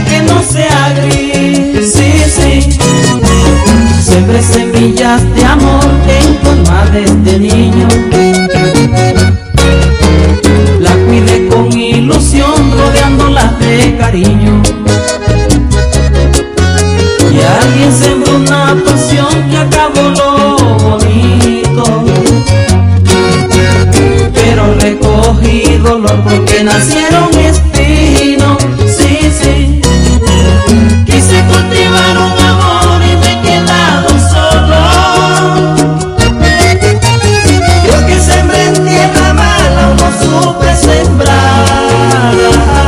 que no sea gris, sí, sí. Sembré semillas de amor en tu alma desde niño. La cuidé con ilusión, rodeándolas de cariño. Y alguien sembró una pasión que acabó lo bonito. Pero recogí dolor porque nacieron espinos, sí, sí. Quise cultivar un amor y me he quedado solo. Yo que sembré en tierra mala no supe sembrar,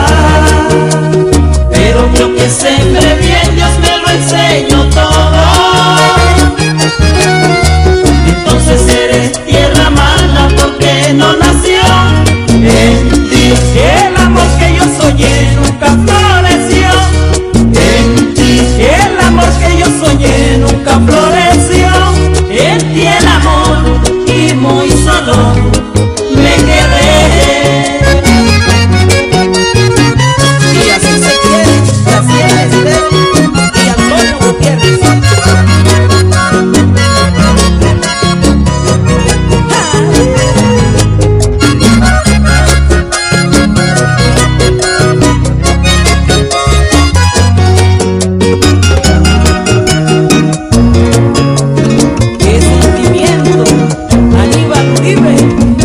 pero yo que sembré bien Dios me lo enseñó todo. Entonces eres tierra mala porque no nació en ti. El amor que yo soñé nunca floreció en ti. El amor que yo soñé nunca floreció en ti. El amor y muy solo me quedé. Y así se quiere, Graciela Esther y Antonio Gutiérrez. ¡Qué sentimiento! Aníbal Uribe.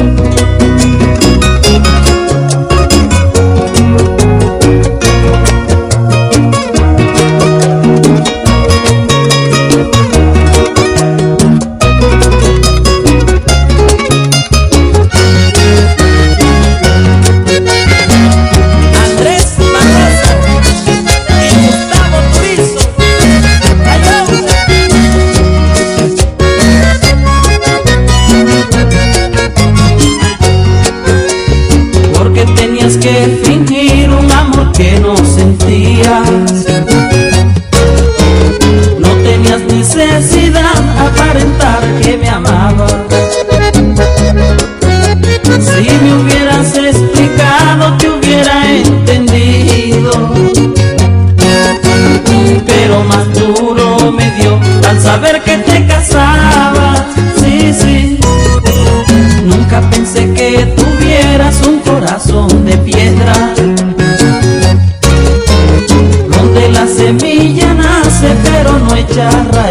Andrés Barroso y Gustavo Turizo. Porque tenías que fingir un amor que no sentías. No tenías necesidad aparentar que me amabas. Si me hubieras explicado te hubiera entendido. Pero más duro me dio al saber que te casabas, sí, sí. Nunca pensé que tuvieras un corazón de piedra, donde la semilla nace pero no echa raíz.